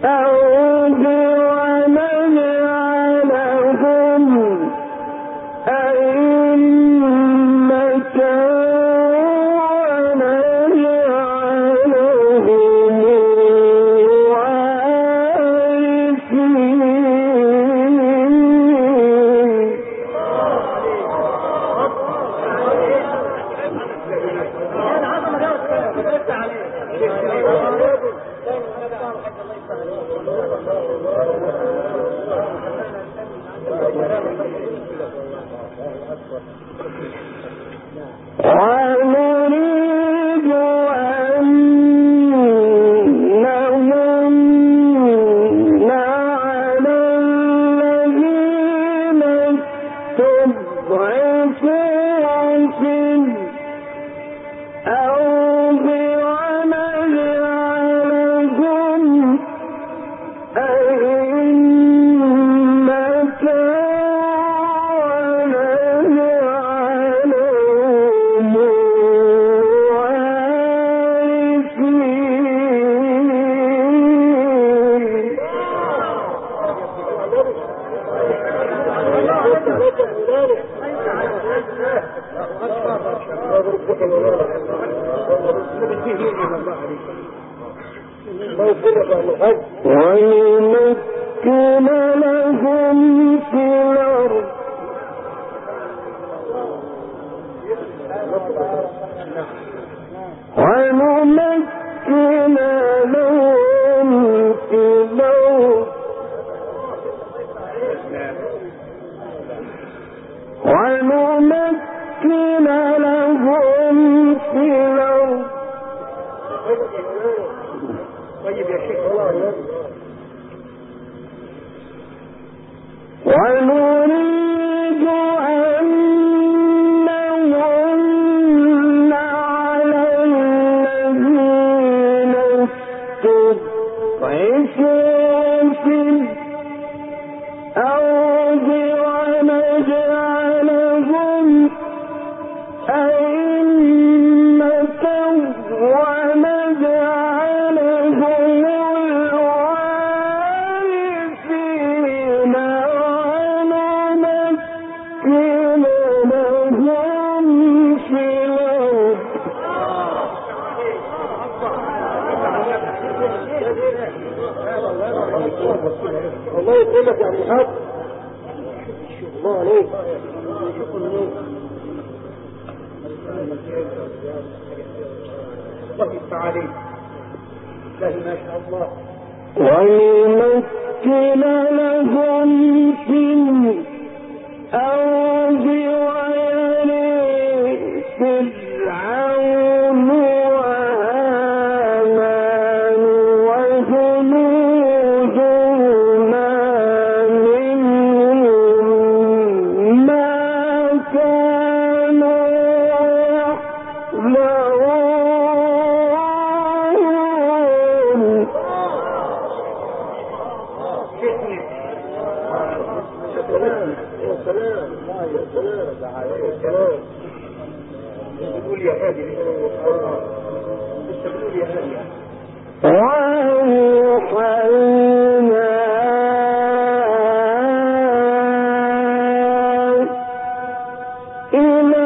ونمكن لهم في الأرض ونمكن لهم في الأرض ونمكن لهم في الأرض. طيب يا شيخ الله ونريد أن نمن على الذين استضعفوا في الأرض ونجعلهم أئمة ونجعلهم الوارثين ونمكن لهم في الأرض. الله يقولك يا أبو حق الله عليك الله يستعالي الله ما شاء الله. ونمكن لهم في الأرض ويرث فرعون وهامان وجنودهما منهم ما كانوا يحذرون. بتقول يا هادي بتقول يا هادي وأوحينا إلى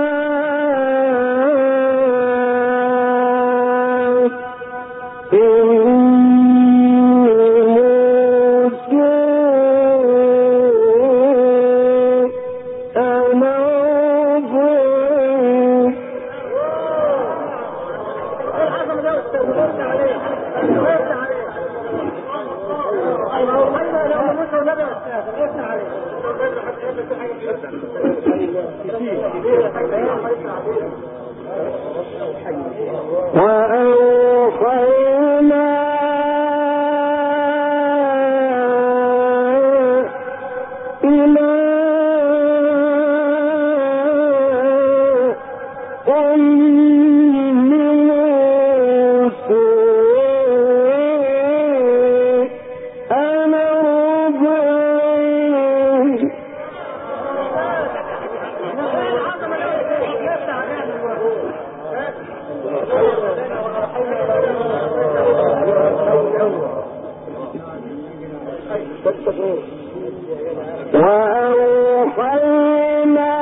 وأوحينا إلى أم موسى أن أرضعيه وأوحينا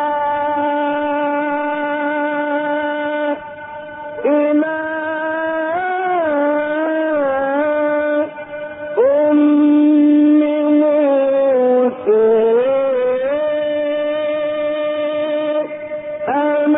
إلى أم موسى أن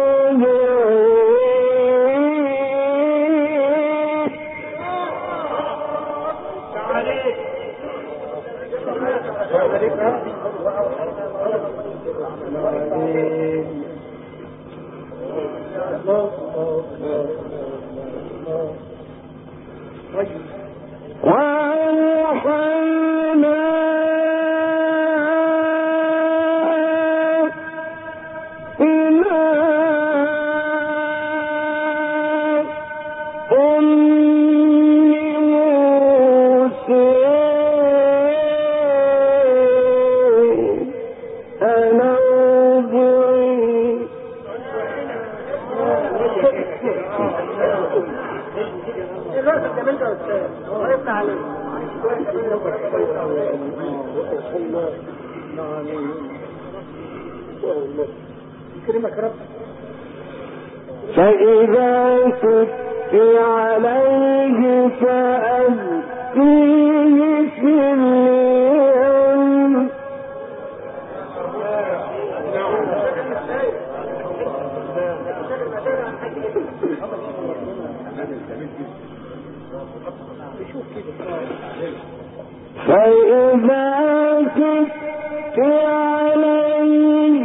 فإذا تتلى عليه فألقيه في اليم فإذا تتلى عليه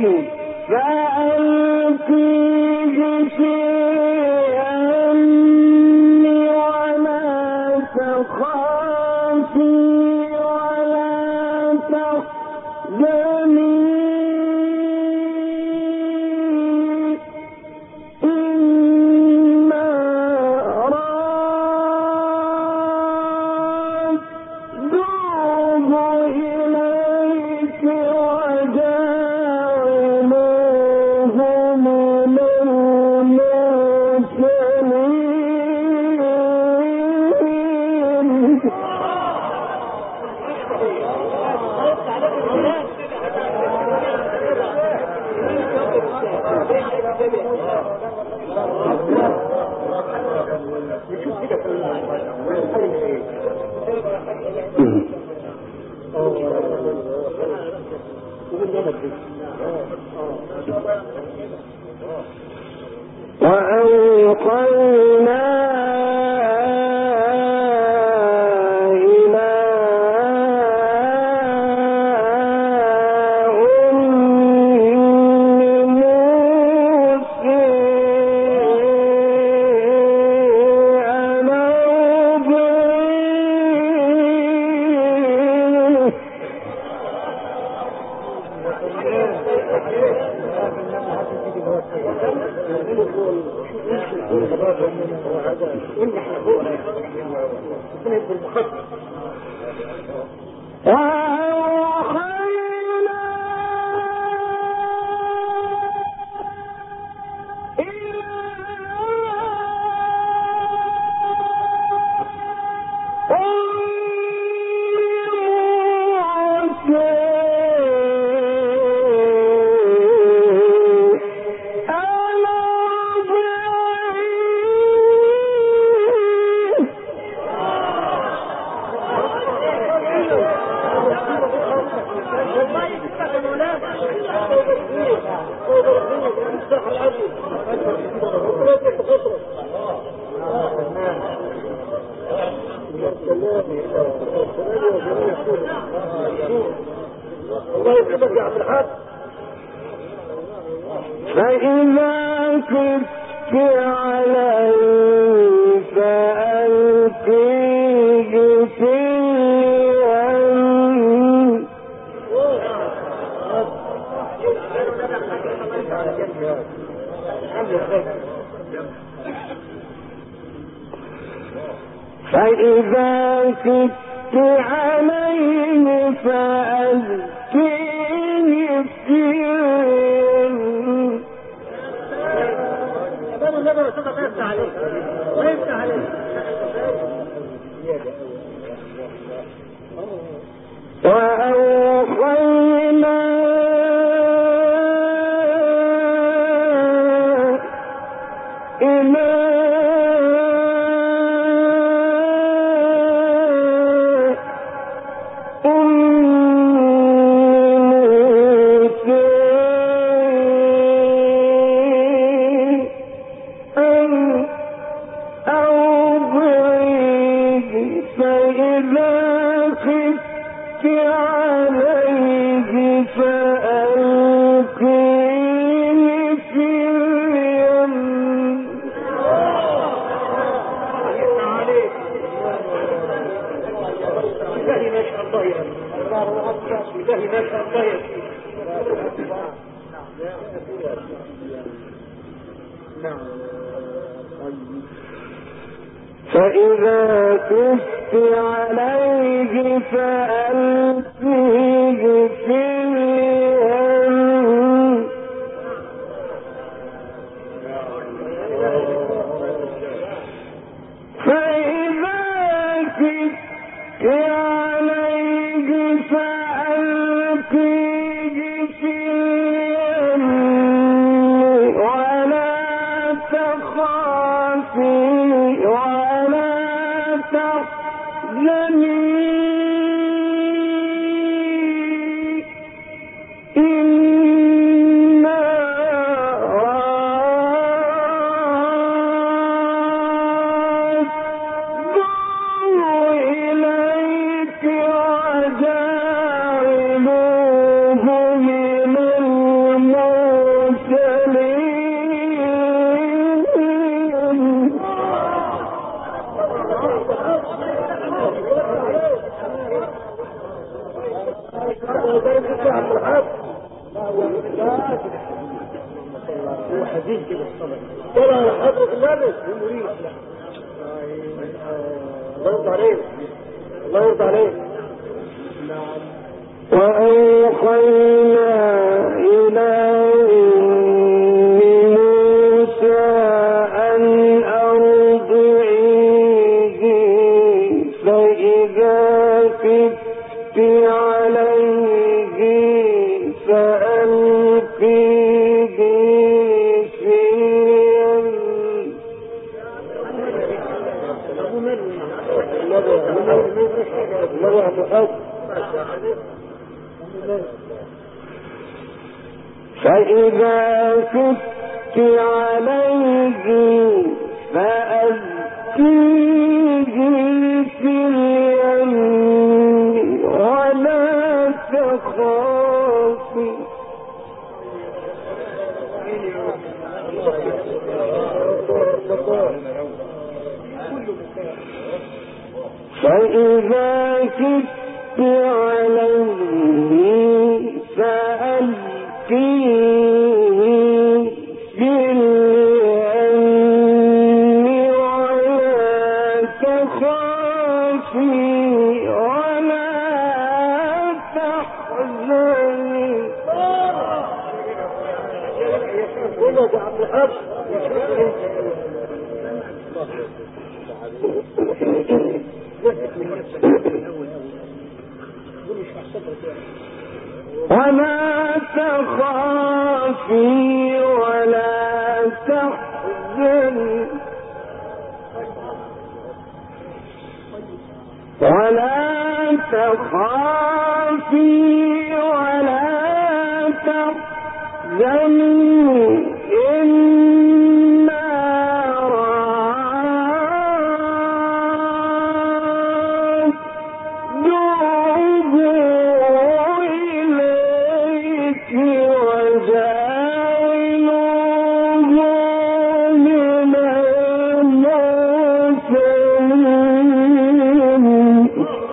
فألقيه في اليم ولا تخافي ولا تحزني وأوحينا إلى أم موسى أن أرضعيه فإذا كنت عليه فألقيه في اليم فإذا كنت عليه فألقيه في اليم عليه فألقيه في اليم. بالله ما شاء الله يا الله أكبر. بالله ما شاء الله يا نعم. فإذا كفت عليه فألقيه في اليم. فإذا كفت عليه فألقيه في اليم ولا تخافي ولا تحزني إنا رادوه إليك وجاعلوه من المرسلين. هو حزين كده الصبر. طلع على حضرة النبي المريد. الله يرضى عليك. الله يرضى عليك. وأوحينا إلى موسى أن أرضعيه فإذا خفت عليه فألقيه في اليم. فإذا كنت عليه فألقيه في اليم ولا تخافي فإذا كنت عليه فألقيه في اليم ولا تخافي ولا تحزني. ولا تخافي ولا تحزني ولا تخافي ولا تحزني إنا رادوه إليك وجاعلوه من المرسلين.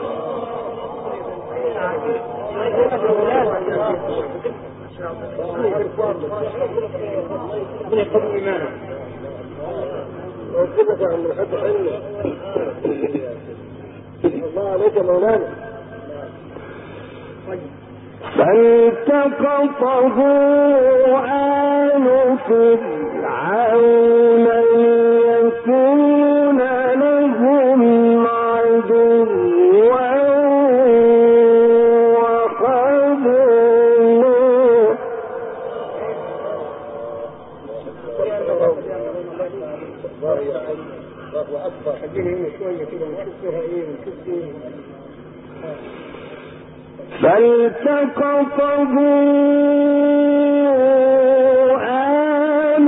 الله عليك مولانا. فالتقطه آل فرعون ليكون لهم عدوا وحزنا. الله أكبر. خلينا هنا شوية كده ونشوف فيها إيه ونشوف إيه. فالتقطه آل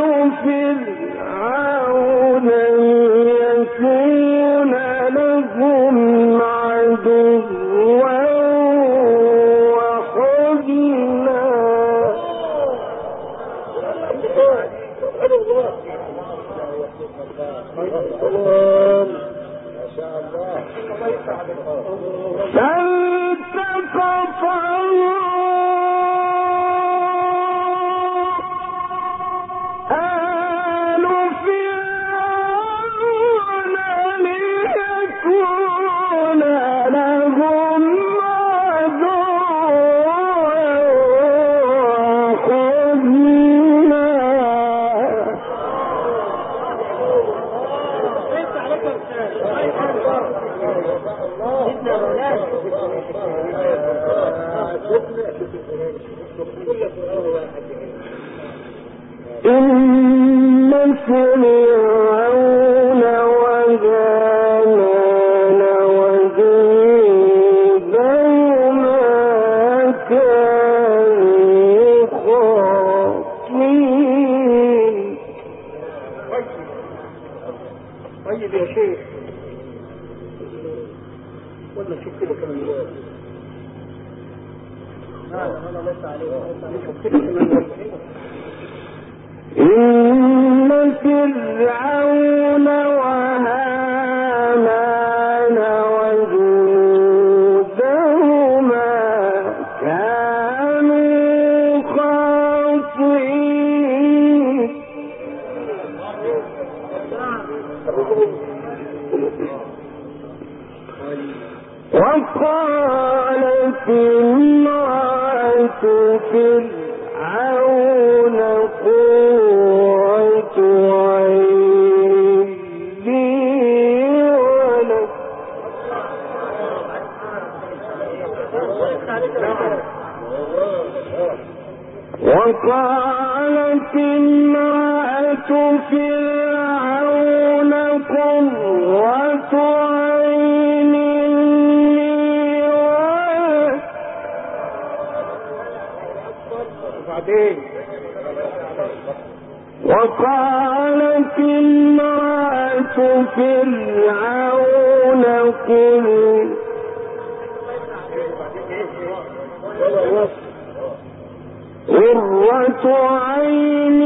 فرعون ليكون لهم عدوا إن فرعون وهامان وجنودهما كانوا خاطئين. طيب يا شيخ، ولا شوف كده كمان الوقت. إن فرعون وهامان وجنودهما كانوا خاطئين. وقالت امرأة فرعون قرة عين لي ولك. وقالت امرأة فرعون قرة عين وقالت امرأة فرعون قرة عين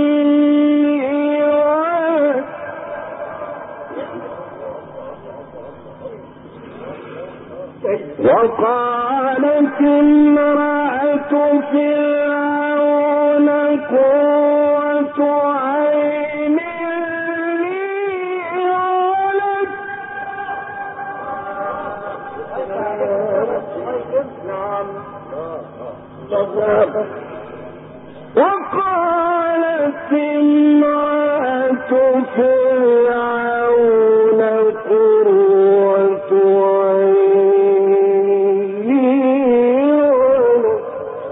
وقالت امرأة فرعون قرة عين لي ولك. وقالت امرأة فرعون قرة عين لي ولك.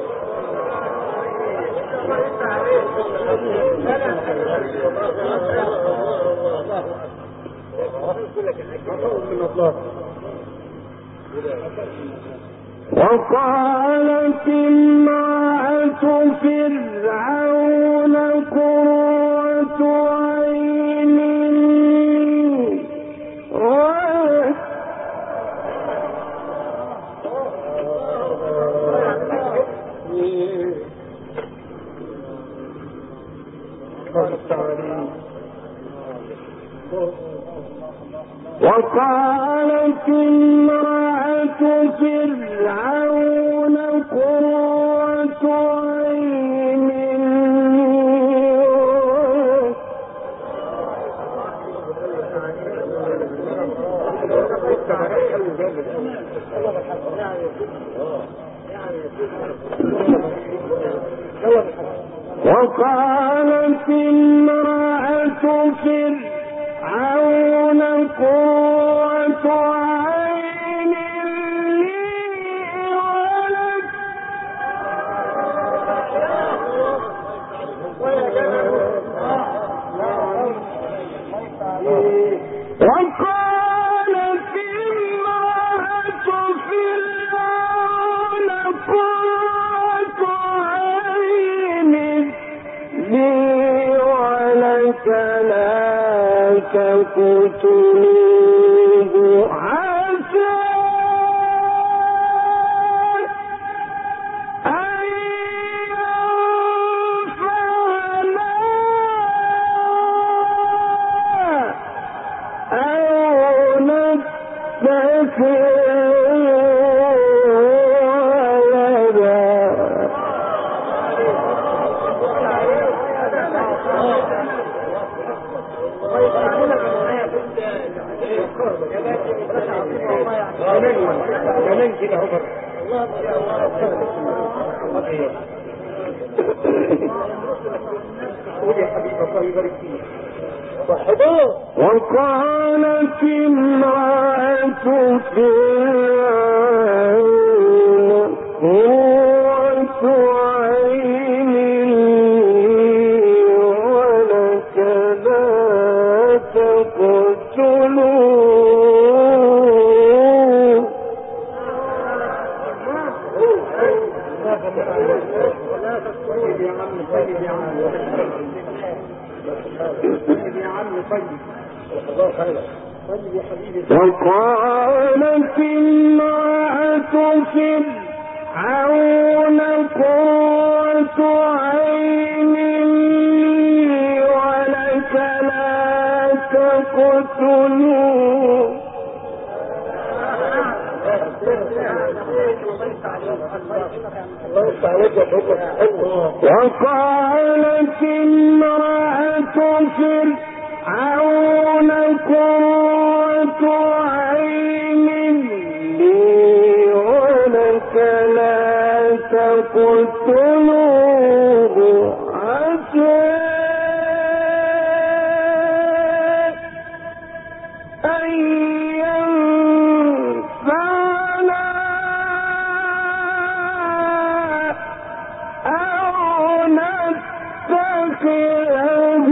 وقالت امرأة فرعون قرة عين وقالت امرأة فرعون قرة عين وقالت امرأة فرعون قرة عين لي ولك. وقالت امرأة فرعون قرة عين لي ولك لا تقتلوه عسى أن ينفعنا أو نتخذه ولدا. كمان كده عمر قول يا حبيب الله يبارك فيك. وقالت امرأة فرعون قرة عين طيب يا عم، طيب يا عم، طيب يا عم، طيب الله خير، طيب يا حبيبي. وقالت امرأة فرعون قرة عين لي ولك لا تقتلوه وقالت امرأة فرعون قرة عين لي ولك لا تقتلوه عسى أن ينفعنا أو نتخذه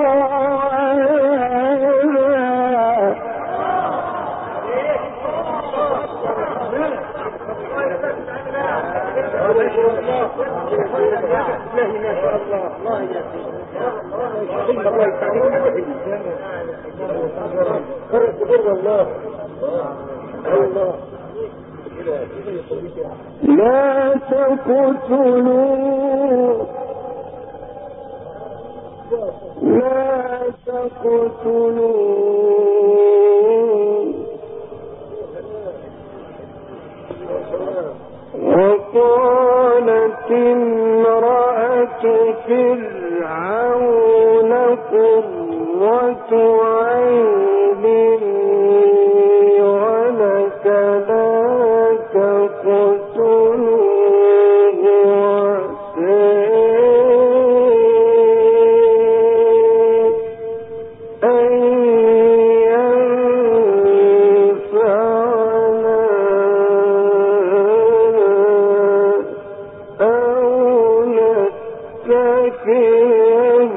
لا تقتلوا لا تقتلوا وقالت امرأة فرعون قرة عين لي ولك لا تقتلوه عسى أن ينفعنا أو نتخذه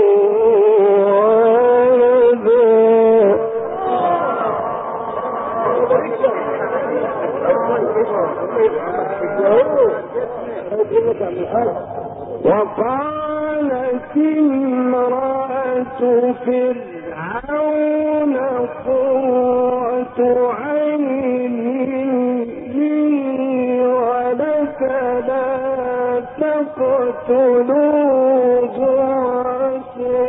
وقالت امرأة فرعون قرة عين لي ولك لا تقتلوه عسى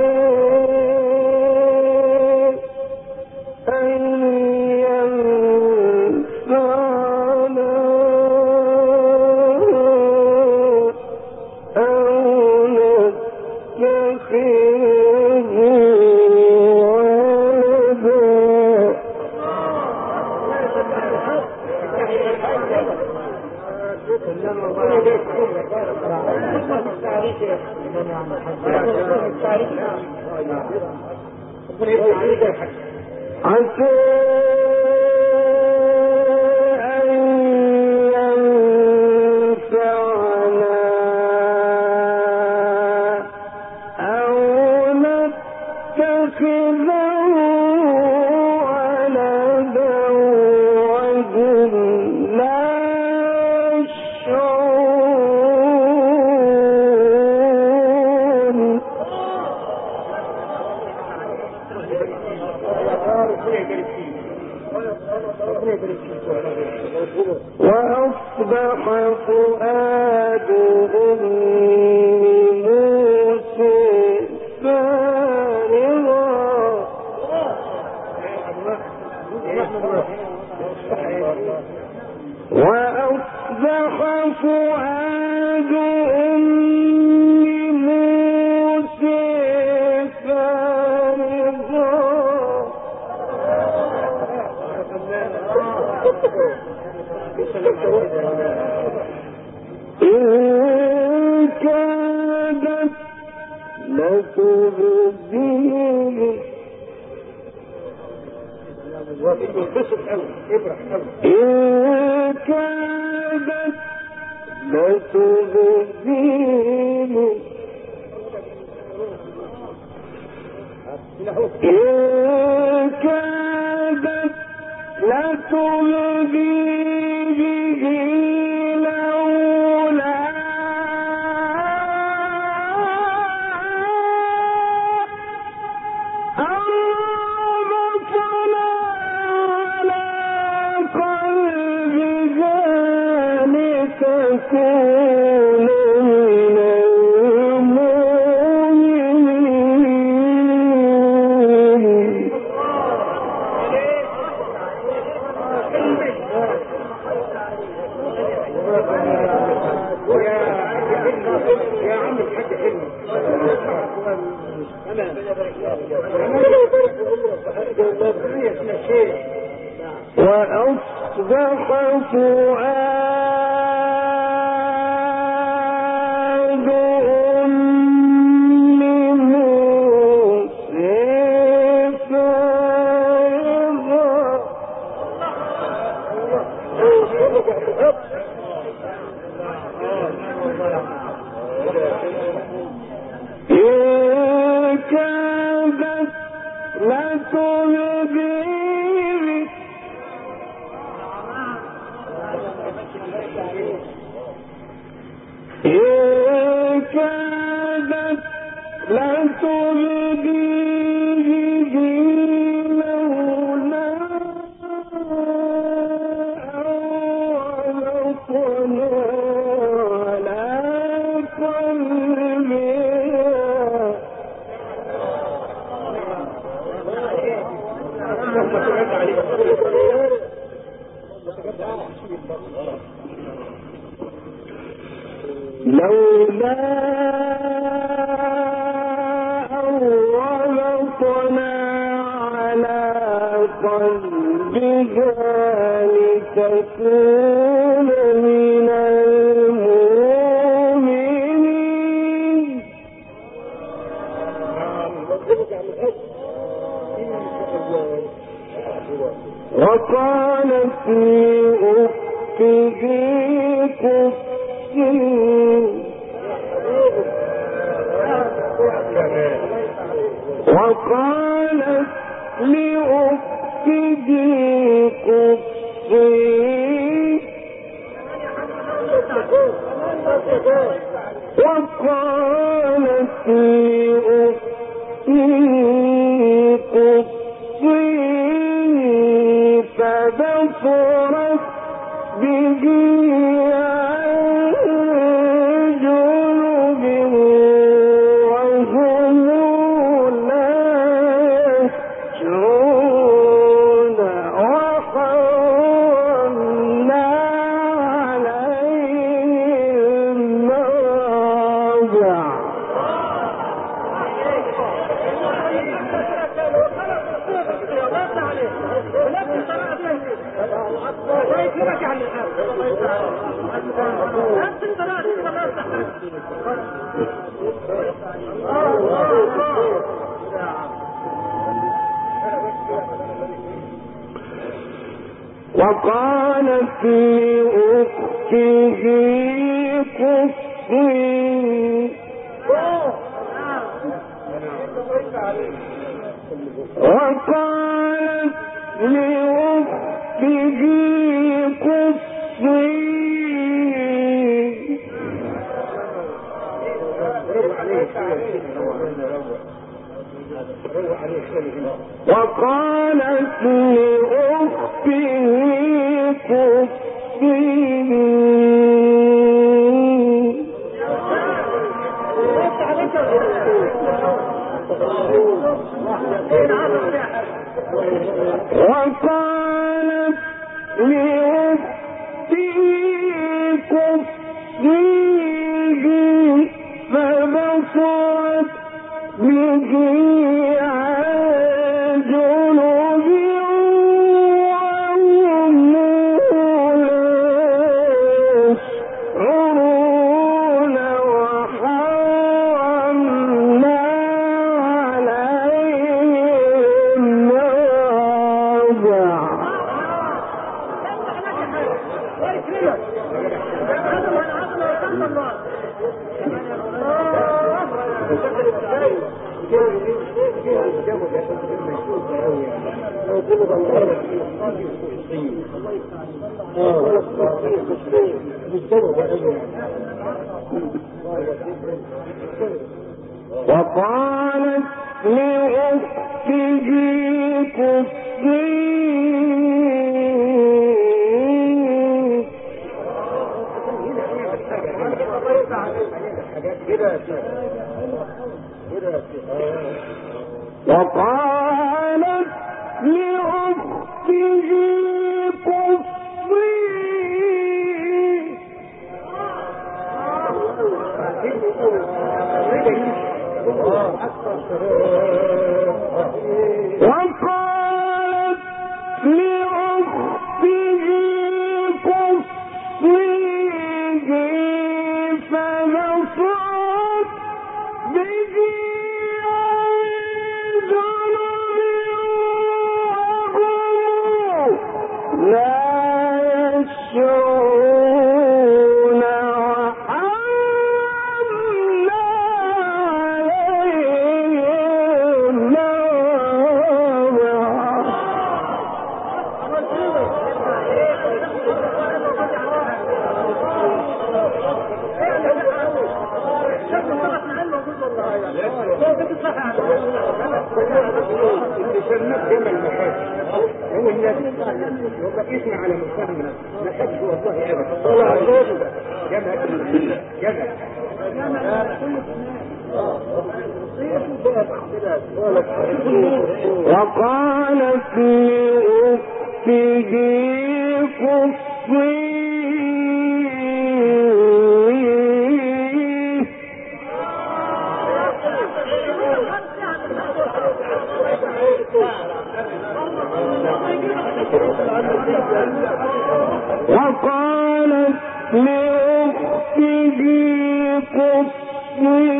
أن ينفعنا أو نتخذه عسى أن ينفعنا أو نتخذه ولدا وهم لا يشعرون وأصبح فؤاد أم موسى فارغا وأصبح فؤاد أم موسى فارغا إن كادت لتبدي به إن كادت لتبدي به إن كادت لتبدي به لولا وأصبح فؤاد أم موسى إن كادت لتبدي لولا أربطنا على قلبها لتكون من المؤمنين وقالت لأخته وقالت لأخته قصي وقالت لأخته قصي فبصرت به وقالت لأخته قصي وقالت لأخته قصي وقالت لأخته قصي وقالت لأخته قصيه فبصرت به عن جنوب وهم يشعرون وحرمنا عليهم مراضع وقالت لأخته قصي وقالت لأخته قصي وقالت لأخته قصيه فبصرت به لا يشعرون وحملنا عليهم هو النبي يسمع على مفهمنا ما حدش والله ابدا طلع الراجل وقالت لأخته قصي وقالت لأخته قصي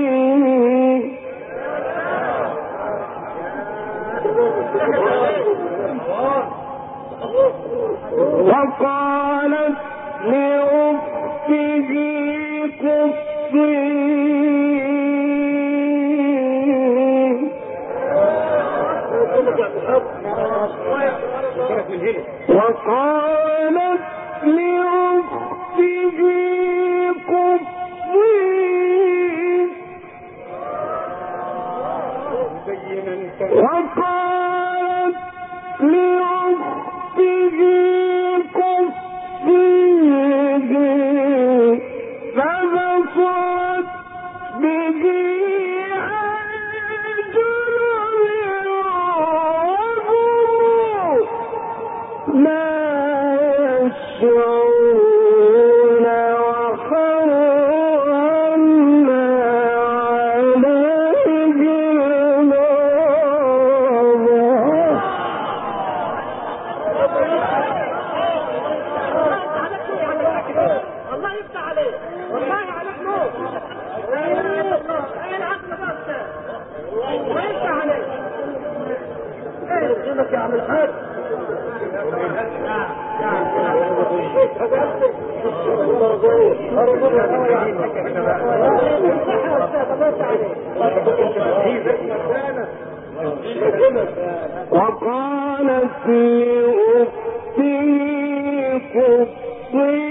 وقالت لأخته قصي وقالت لأخته قصي وقالت لأخته قصيه فبصرت به عن جنب وهم لا يشعرون وحرمنا عليهم الله يفتح عليك والله عليك نور لا اله الا الله ايه العقل ده الله يفتح عليك ايه يرجمك يا عم الحاج وقالت لأخته قصي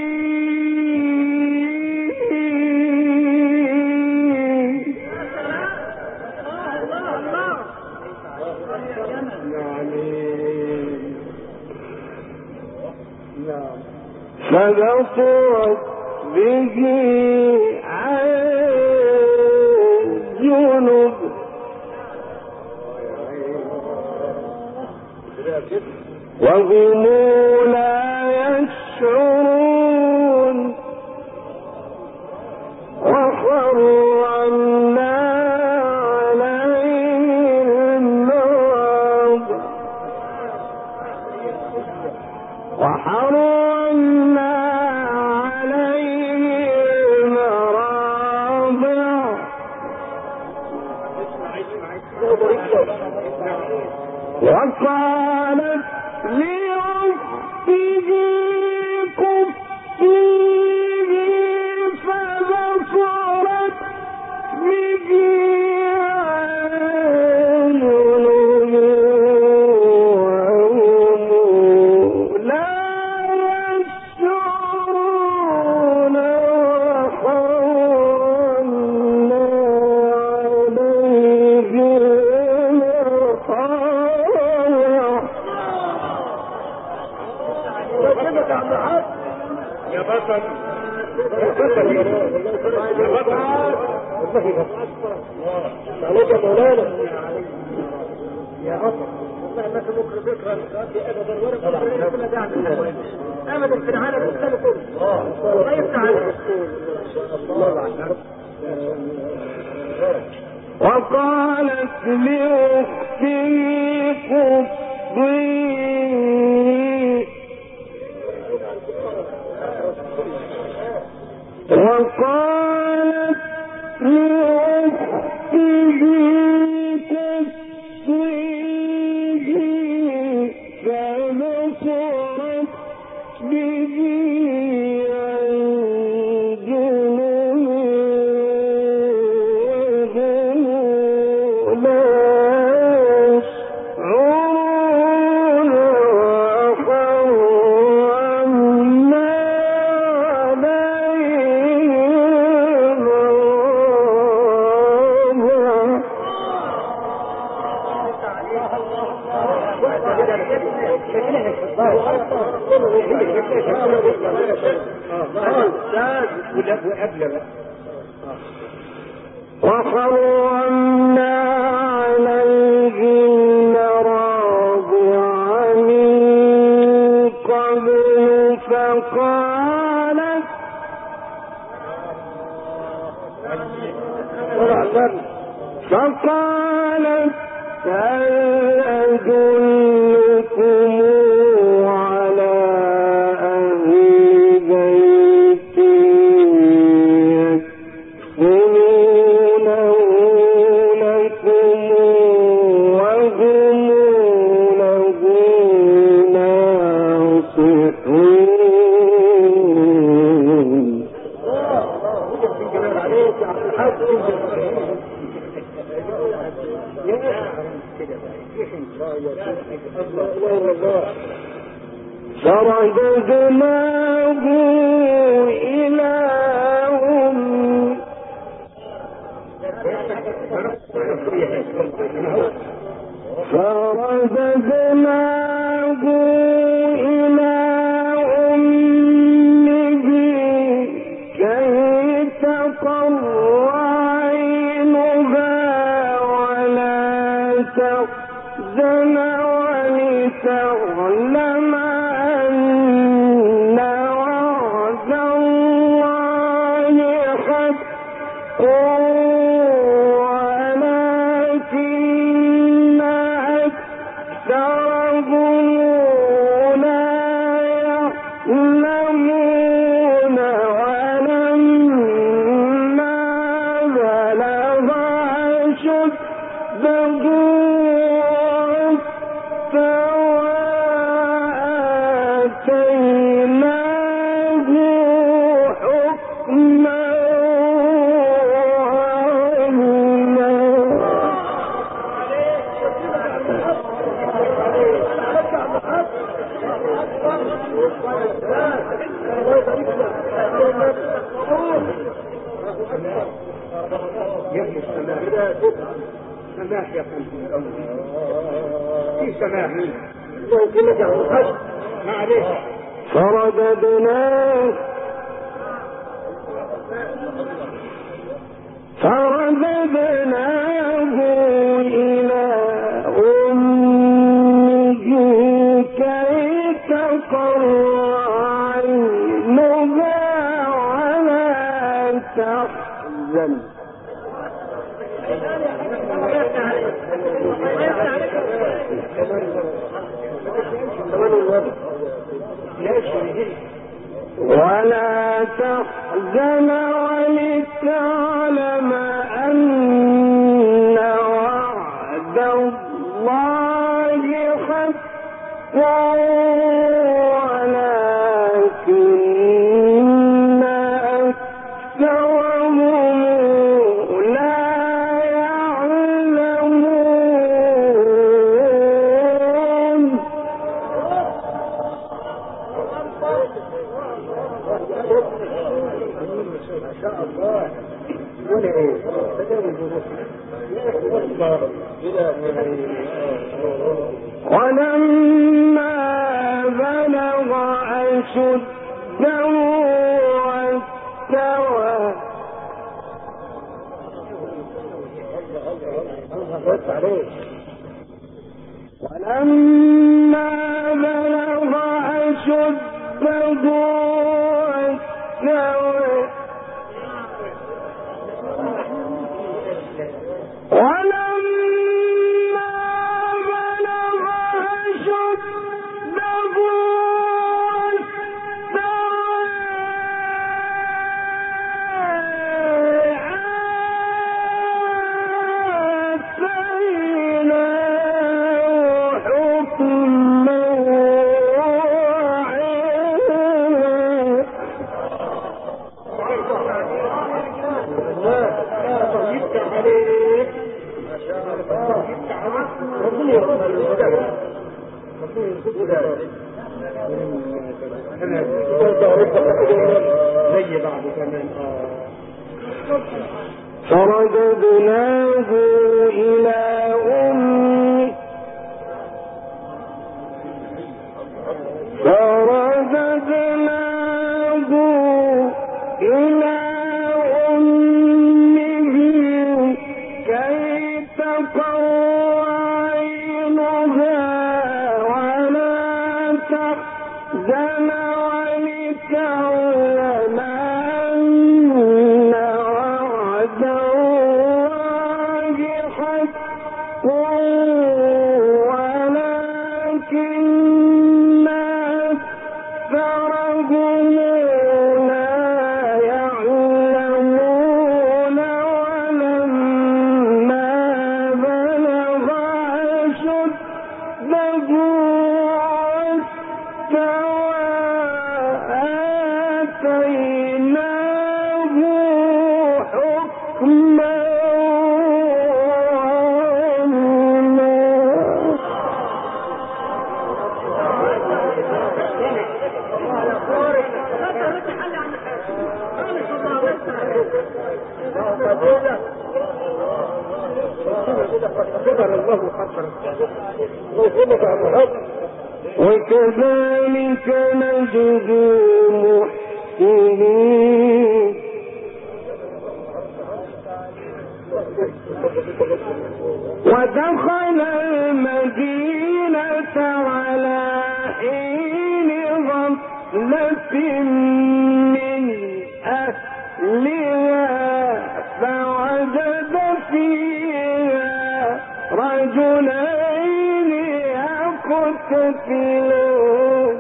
فبصرت به عن جنب وهم لا يشعرون وحرمنا عليهم راضع وقالت لأخته قصيه فبصرت به عن جنب وهم لا يشعرون وحرمنا عليهم يا بطل عليك يا مولانا يا عطر والله ما تمكر ذكرى ابدا ابدا في العالم الاسلامي كله الله يفتح عليك. وقالت لأخته قصي وقالت لأخته قصيه فبصرت به عن جنب وهم لا يشعرون وحرمنا وحرمنا عليه المراضع من قبل فقالت هل أدلكم على أهل بيت يكفلونه لكم وهم له ناصحون. فرددناه إلى أمه كي تقر عينها ولا تحزن ولتعلم أن وعد الله حق ولكن أكثرهم لا يعلمون. ولما بلغ أشده آتيناه حكما سماح يا قلبي الأول في سماح الله كلك يا أخي معليش. فرددناه إلى أمه كي تقر عينها ولا تحزن. ولا تحزن ولتعلم أن وعد الله حق ولكن أكثرهم لا يعلمون. ما شاء الله. ولما بلغ أشده واستوى ولما بلغ أشده واستوى فرددناه إلى أمه كي تقر عينها ولا تحزن ولتعلم أن وعد الله حق ولكن أكثرهم لا يعلمون ولما بلغ أشده واستوى آتيناه حكما وكذلك نجزي المحسنين ودخل المدينة على حين غفلة من أهلها فوجد فيها رجلين يقتتلون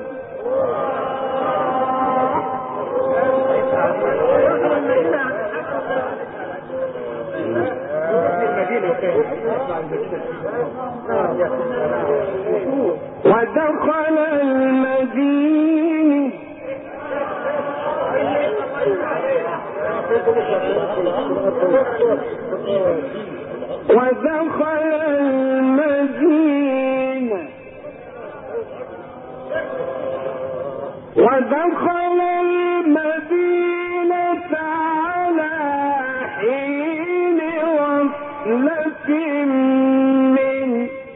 ودخل المدينة على حين غفلة من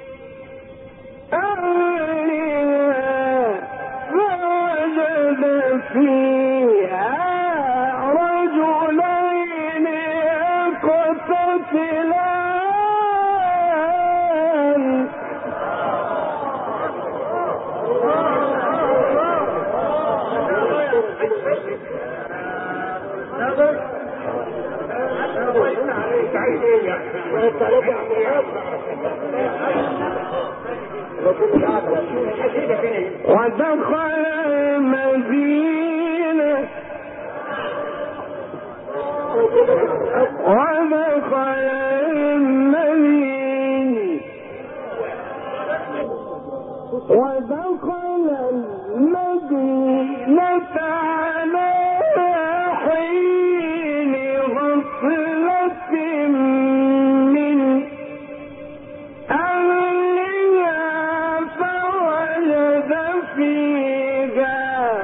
أهلها فوجد فيها رجلين يقتتلان ودخل المدينة على حين غفلة من أهلها فوجد فيها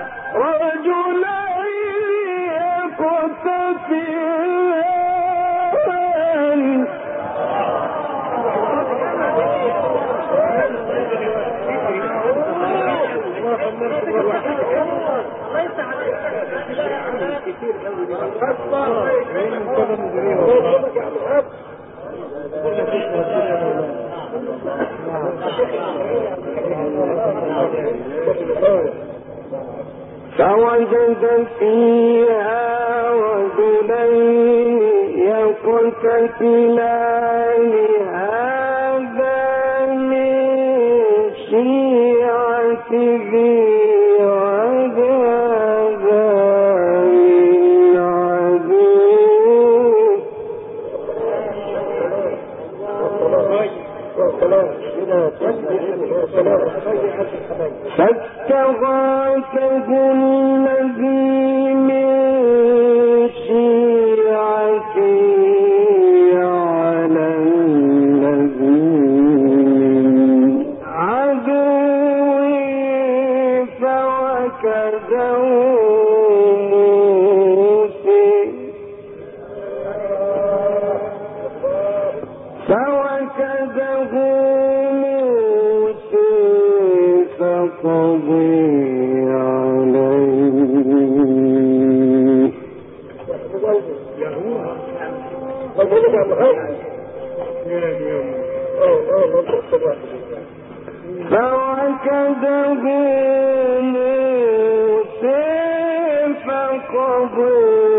رجلين يقتتلان فوجد فيها رجلين يقتتلان هذا من شيعته وهذا من عدوه فاستغاثه الذي من شيعته على الذي من عدوه فوكزه فقضي عليه فوكزه موسى فقضي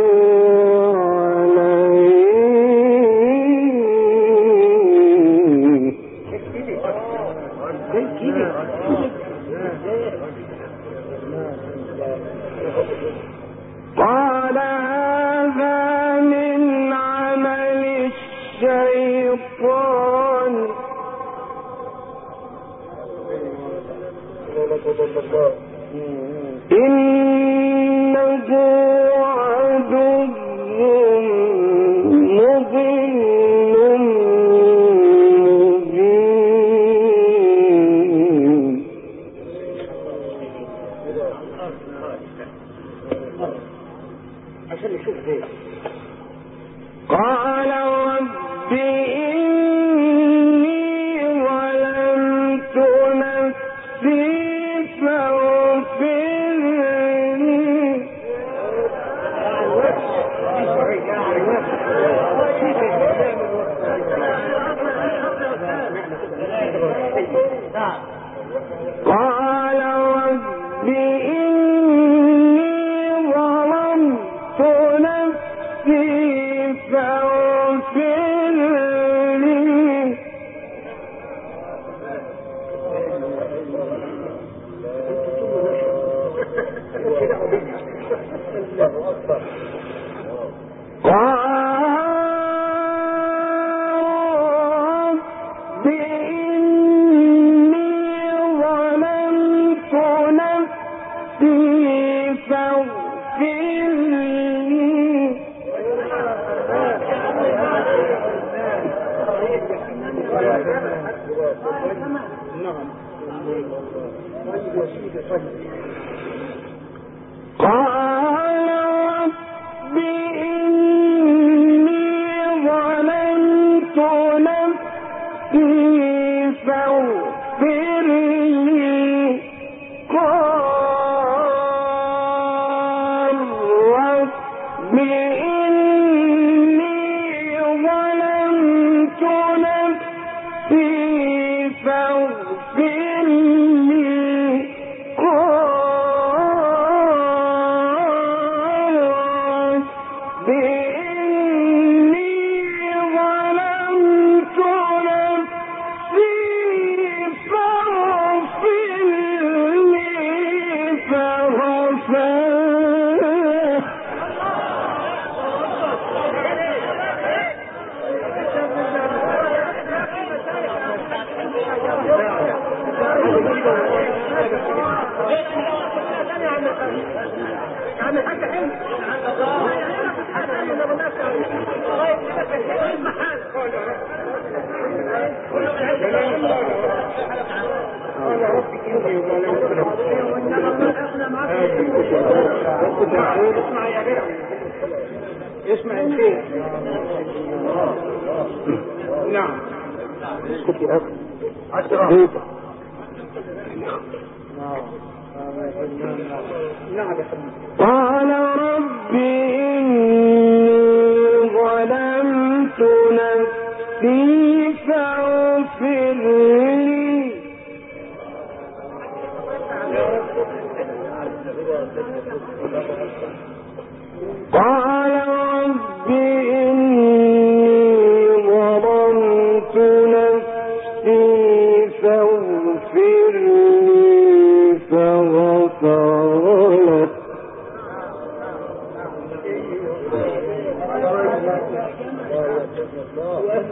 قال هذا من عمل الشيطان إنه عدو مضل مبين عشان نشوف زي قال رب إني ظلمت نفسي فاغفر لي قال رب إني ظلمت نفسي فاغفر لي رب إني ظلمت نفسي فاغفر لي قال رب إني ظلمت نفسي فاغفر لي قال رب إني ظلمت نفسي فاغفر لي اسمع يا شيخ. نعم اسكت يا اخي. 10 نعم. قال رب إني ظلمت نفسي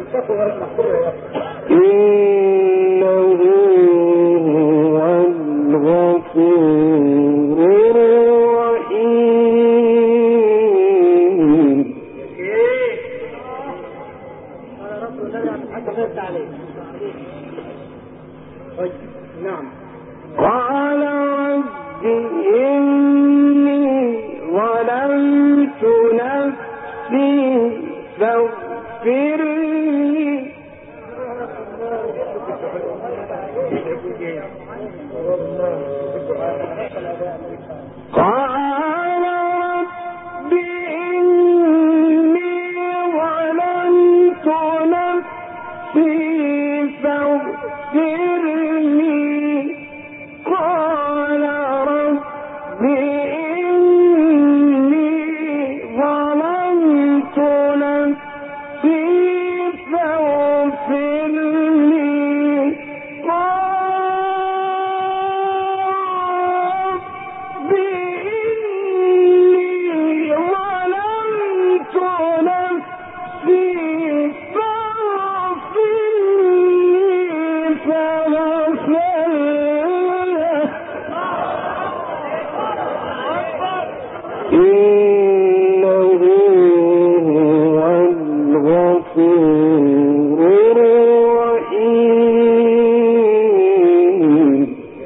إنه هو الغفور الرحيم. نعم. قال رب إني ظلمت نفسي فاغفر لي. قال رب إني ظلمت نفسي فاغفر لي. قال رب إني ظلمت نفسي فاغفر لي. رب إني ظلمت نفسي فاغفر لي. فغفر له. إنه هو الغفور الرحيم.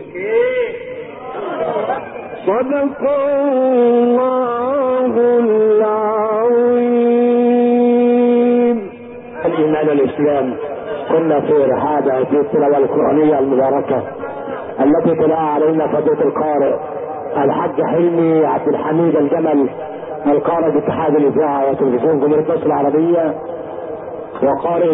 صدق الله العظيم. الإيمان والإسلام كنا في رحاب هذه التلاوة القرآنية المباركة التي تلاها علينا فضيلة القارئ الحاج حلمي عبد الحميد الجمل، القارئ باتحاد الإذاعة وتلفزيون جمهورية مصر العربية، وقارئ